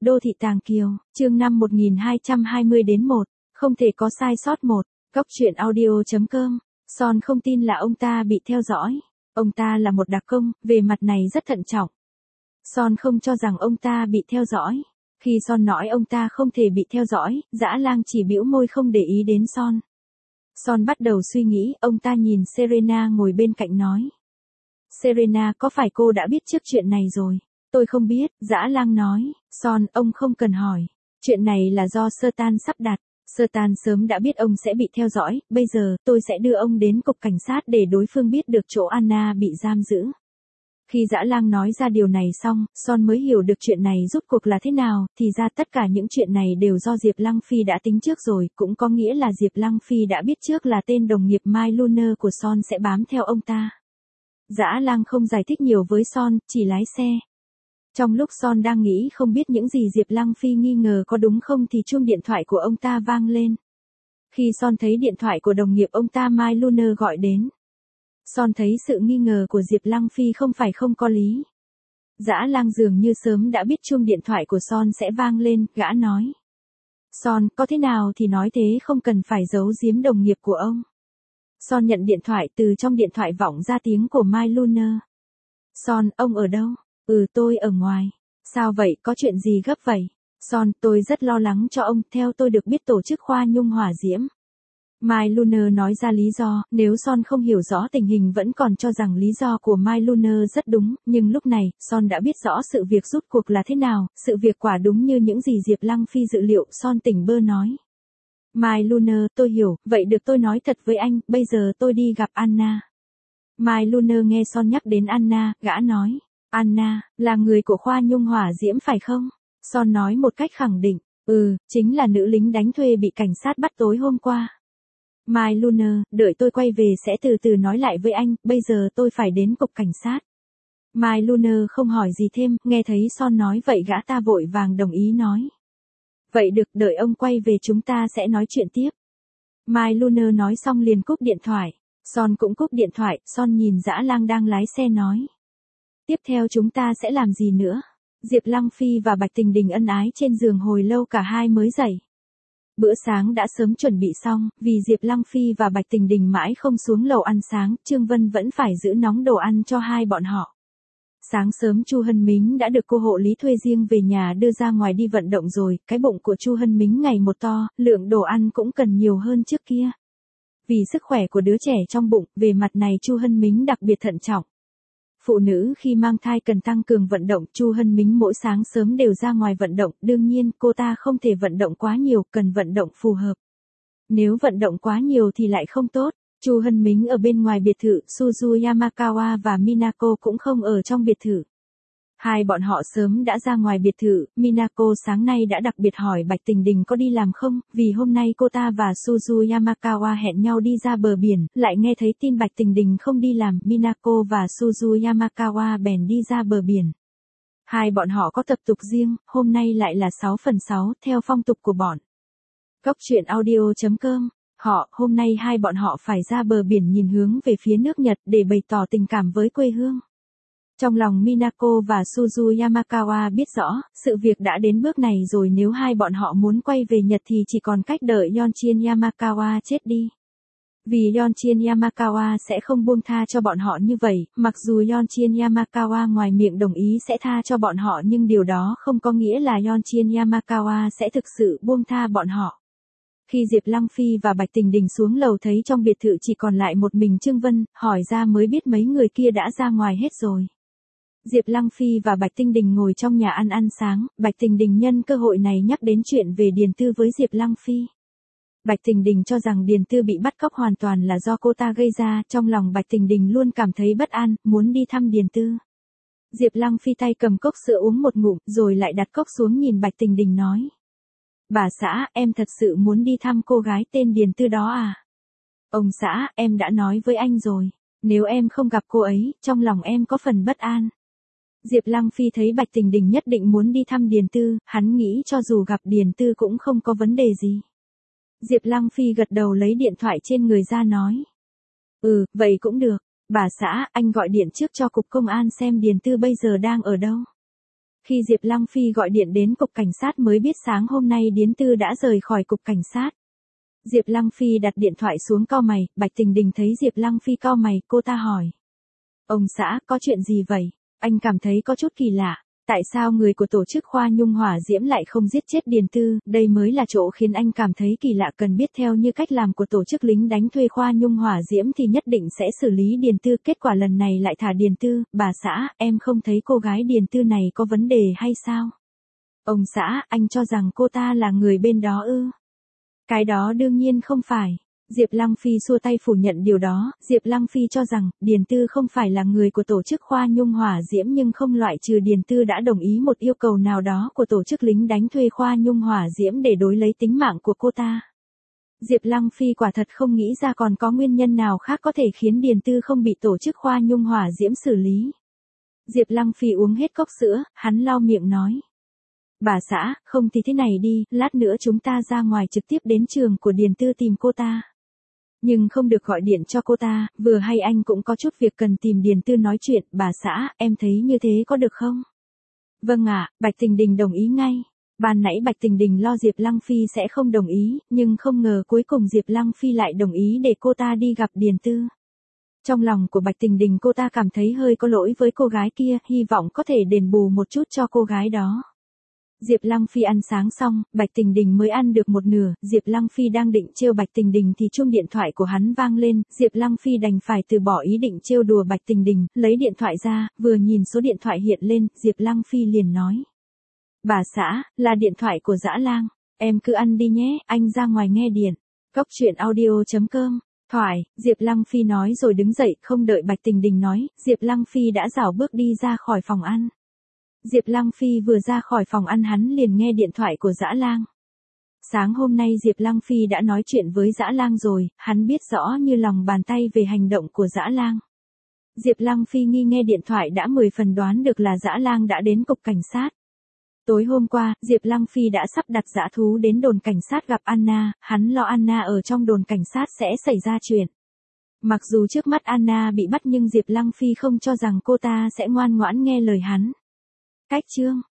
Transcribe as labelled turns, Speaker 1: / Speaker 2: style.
Speaker 1: Đô thị Tàng Kiều, chương 5 1220-1, không thể có sai sót một. Góc truyện audio.com. Son không tin là ông ta bị theo dõi. Ông ta là một đặc công, về mặt này rất thận trọng. Son không cho rằng ông ta bị theo dõi. Khi Son nói ông ta không thể bị theo dõi, Dã Lang chỉ bĩu môi không để ý đến Son. Son bắt đầu suy nghĩ, ông ta nhìn Serena ngồi bên cạnh nói. Serena, có phải cô đã biết trước chuyện này rồi? Tôi không biết, Dã Lang nói. Son, ông không cần hỏi. Chuyện này là do Sertan sắp đặt. Sertan sớm đã biết ông sẽ bị theo dõi, bây giờ, tôi sẽ đưa ông đến cục cảnh sát để đối phương biết được chỗ Anna bị giam giữ. Khi Dã Lang nói ra điều này xong, Son mới hiểu được chuyện này rốt cuộc là thế nào, thì ra tất cả những chuyện này đều do Diệp Lăng Phi đã tính trước rồi, cũng có nghĩa là Diệp Lăng Phi đã biết trước là tên đồng nghiệp My Lunar của Son sẽ bám theo ông ta. Dã Lang không giải thích nhiều với Son, chỉ lái xe. Trong lúc Son đang nghĩ không biết những gì Diệp Lăng Phi nghi ngờ có đúng không thì chuông điện thoại của ông ta vang lên. Khi Son thấy điện thoại của đồng nghiệp ông ta My Lunar gọi đến, Son thấy sự nghi ngờ của Diệp Lăng Phi không phải không có lý. Dã Lang dường như sớm đã biết chuông điện thoại của Son sẽ vang lên, gã nói. Son, có thế nào thì nói thế, không cần phải giấu giếm đồng nghiệp của ông. Son nhận điện thoại, từ trong điện thoại vọng ra tiếng của My Lunar. Son, ông ở đâu? Tôi ở ngoài. Sao vậy, có chuyện gì gấp vậy? Son, tôi rất lo lắng cho ông, theo tôi được biết tổ chức khoa nhung hỏa diễm. My Lunar nói ra lý do, nếu Son không hiểu rõ tình hình vẫn còn cho rằng lý do của My Lunar rất đúng, nhưng lúc này, Son đã biết rõ sự việc rốt cuộc là thế nào, sự việc quả đúng như những gì Diệp Lăng Phi dự liệu, Son tỉnh bơ nói. My Lunar, tôi hiểu, vậy được tôi nói thật với anh, bây giờ tôi đi gặp Anna. My Lunar nghe Son nhắc đến Anna, gã nói. Anna, là người của khoa nhung hỏa diễm phải không? Son nói một cách khẳng định. Chính là nữ lính đánh thuê bị cảnh sát bắt tối hôm qua. My Lunar, đợi tôi quay về sẽ từ từ nói lại với anh, bây giờ tôi phải đến cục cảnh sát. My Lunar không hỏi gì thêm, nghe thấy Son nói vậy gã ta vội vàng đồng ý nói. Vậy được, đợi ông quay về chúng ta sẽ nói chuyện tiếp. My Lunar nói xong liền cúp điện thoại. Son cũng cúp điện thoại, Son nhìn Dã Lang đang lái xe nói. Tiếp theo chúng ta sẽ làm gì nữa? Diệp Lăng Phi và Bạch Tình Đình ân ái trên giường hồi lâu cả hai mới dậy. Bữa sáng đã sớm chuẩn bị xong, vì Diệp Lăng Phi và Bạch Tình Đình mãi không xuống lầu ăn sáng, Trương Vân vẫn phải giữ nóng đồ ăn cho hai bọn họ. Sáng sớm Chu Hân Mính đã được cô hộ lý thuê riêng về nhà đưa ra ngoài đi vận động rồi, cái bụng của Chu Hân Mính ngày một to, lượng đồ ăn cũng cần nhiều hơn trước kia. Vì sức khỏe của đứa trẻ trong bụng, về mặt này Chu Hân Mính đặc biệt thận trọng. Phụ nữ khi mang thai cần tăng cường vận động, Chu Hân Mính mỗi sáng sớm đều ra ngoài vận động, đương nhiên cô ta không thể vận động quá nhiều, cần vận động phù hợp. Nếu vận động quá nhiều thì lại không tốt. Chu Hân Mính ở bên ngoài biệt thự, Suzu Yamakawa và Minako cũng không ở trong biệt thự. Hai bọn họ sớm đã ra ngoài biệt thự, Minako sáng nay đã đặc biệt hỏi Bạch Tình Đình có đi làm không, vì hôm nay cô ta và Suzu Yamakawa hẹn nhau đi ra bờ biển, lại nghe thấy tin Bạch Tình Đình không đi làm, Minako và Suzu Yamakawa bèn đi ra bờ biển. Hai bọn họ có tập tục riêng, hôm nay lại là 6/6, theo phong tục của bọn. Góc truyện audio.com. Hôm nay hai bọn họ phải ra bờ biển nhìn hướng về phía nước Nhật để bày tỏ tình cảm với quê hương. Trong lòng Minako và Suzu Yamakawa biết rõ, sự việc đã đến bước này rồi, nếu hai bọn họ muốn quay về Nhật thì chỉ còn cách đợi Yonchin Yamakawa chết đi. Vì Yonchin Yamakawa sẽ không buông tha cho bọn họ như vậy, mặc dù Yonchin Yamakawa ngoài miệng đồng ý sẽ tha cho bọn họ nhưng điều đó không có nghĩa là Yonchin Yamakawa sẽ thực sự buông tha bọn họ. Khi Diệp Lăng Phi và Bạch Tình Đình xuống lầu thấy trong biệt thự chỉ còn lại một mình Trương Vân, hỏi ra mới biết mấy người kia đã ra ngoài hết rồi. Diệp Lăng Phi và Bạch Tình Đình ngồi trong nhà ăn sáng, Bạch Tình Đình nhân cơ hội này nhắc đến chuyện về Điền Tư với Diệp Lăng Phi. Bạch Tình Đình cho rằng Điền Tư bị bắt cóc hoàn toàn là do cô ta gây ra, trong lòng Bạch Tình Đình luôn cảm thấy bất an, muốn đi thăm Điền Tư. Diệp Lăng Phi tay cầm cốc sữa uống một ngụm, rồi lại đặt cốc xuống nhìn Bạch Tình Đình nói. Bà xã, em thật sự muốn đi thăm cô gái tên Điền Tư đó à? Ông xã, em đã nói với anh rồi, nếu em không gặp cô ấy, trong lòng em có phần bất an. Diệp Lăng Phi thấy Bạch Tình Đình nhất định muốn đi thăm Điền Tư, hắn nghĩ cho dù gặp Điền Tư cũng không có vấn đề gì. Diệp Lăng Phi gật đầu lấy điện thoại trên người ra nói. Vậy cũng được, bà xã, anh gọi điện trước cho cục công an xem Điền Tư bây giờ đang ở đâu. Khi Diệp Lăng Phi gọi điện đến cục cảnh sát mới biết sáng hôm nay Điền Tư đã rời khỏi cục cảnh sát. Diệp Lăng Phi đặt điện thoại xuống cau mày, Bạch Tình Đình thấy Diệp Lăng Phi cau mày, cô ta hỏi. Ông xã, có chuyện gì vậy? Anh cảm thấy có chút kỳ lạ. Tại sao người của tổ chức Khoa Nhung Hỏa Diễm lại không giết chết Điền Tư? Đây mới là chỗ khiến anh cảm thấy kỳ lạ, cần biết theo như cách làm của tổ chức lính đánh thuê Khoa Nhung Hỏa Diễm thì nhất định sẽ xử lý Điền Tư. Kết quả lần này lại thả Điền Tư. Bà xã, em không thấy cô gái Điền Tư này có vấn đề hay sao? Ông xã, anh cho rằng cô ta là người bên đó ư? Cái đó đương nhiên không phải. Diệp Lăng Phi xua tay phủ nhận điều đó. Diệp Lăng Phi cho rằng, Điền Tư không phải là người của tổ chức Khoa Nhung Hỏa Diễm, nhưng không loại trừ Điền Tư đã đồng ý một yêu cầu nào đó của tổ chức lính đánh thuê Khoa Nhung Hỏa Diễm để đối lấy tính mạng của cô ta. Diệp Lăng Phi quả thật không nghĩ ra còn có nguyên nhân nào khác có thể khiến Điền Tư không bị tổ chức Khoa Nhung Hỏa Diễm xử lý. Diệp Lăng Phi uống hết cốc sữa, hắn lau miệng nói. Bà xã, không thì thế này đi, lát nữa chúng ta ra ngoài trực tiếp đến trường của Điền Tư tìm cô ta. Nhưng không được gọi điện cho cô ta, vừa hay anh cũng có chút việc cần tìm Điền Tư nói chuyện, bà xã, em thấy như thế có được không? Vâng ạ, Bạch Tình Đình đồng ý ngay. Ban nãy Bạch Tình Đình lo Diệp Lăng Phi sẽ không đồng ý, nhưng không ngờ cuối cùng Diệp Lăng Phi lại đồng ý để cô ta đi gặp Điền Tư. Trong lòng của Bạch Tình Đình cô ta cảm thấy hơi có lỗi với cô gái kia, hy vọng có thể đền bù một chút cho cô gái đó. Diệp Lăng Phi ăn sáng xong, Bạch Tình Đình mới ăn được một nửa, Diệp Lăng Phi đang định trêu Bạch Tình Đình thì chuông điện thoại của hắn vang lên, Diệp Lăng Phi đành phải từ bỏ ý định trêu đùa Bạch Tình Đình, lấy điện thoại ra, vừa nhìn số điện thoại hiện lên, Diệp Lăng Phi liền nói. Bà xã, là điện thoại của Dã Lang, em cứ ăn đi nhé, anh ra ngoài nghe điện. Cốc.audio.com. Thoại, Diệp Lăng Phi nói rồi đứng dậy, không đợi Bạch Tình Đình nói, Diệp Lăng Phi đã rảo bước đi ra khỏi phòng ăn. Diệp Lăng Phi vừa ra khỏi phòng ăn hắn liền nghe điện thoại của Dã Lang. Sáng hôm nay Diệp Lăng Phi đã nói chuyện với Dã Lang rồi, hắn biết rõ như lòng bàn tay về hành động của Dã Lang. Diệp Lăng Phi nghe điện thoại đã 10 phần đoán được là Dã Lang đã đến cục cảnh sát. Tối hôm qua, Diệp Lăng Phi đã sắp đặt dã thú đến đồn cảnh sát gặp Anna, hắn lo Anna ở trong đồn cảnh sát sẽ xảy ra chuyện. Mặc dù trước mắt Anna bị bắt nhưng Diệp Lăng Phi không cho rằng cô ta sẽ ngoan ngoãn nghe lời hắn. Cách chương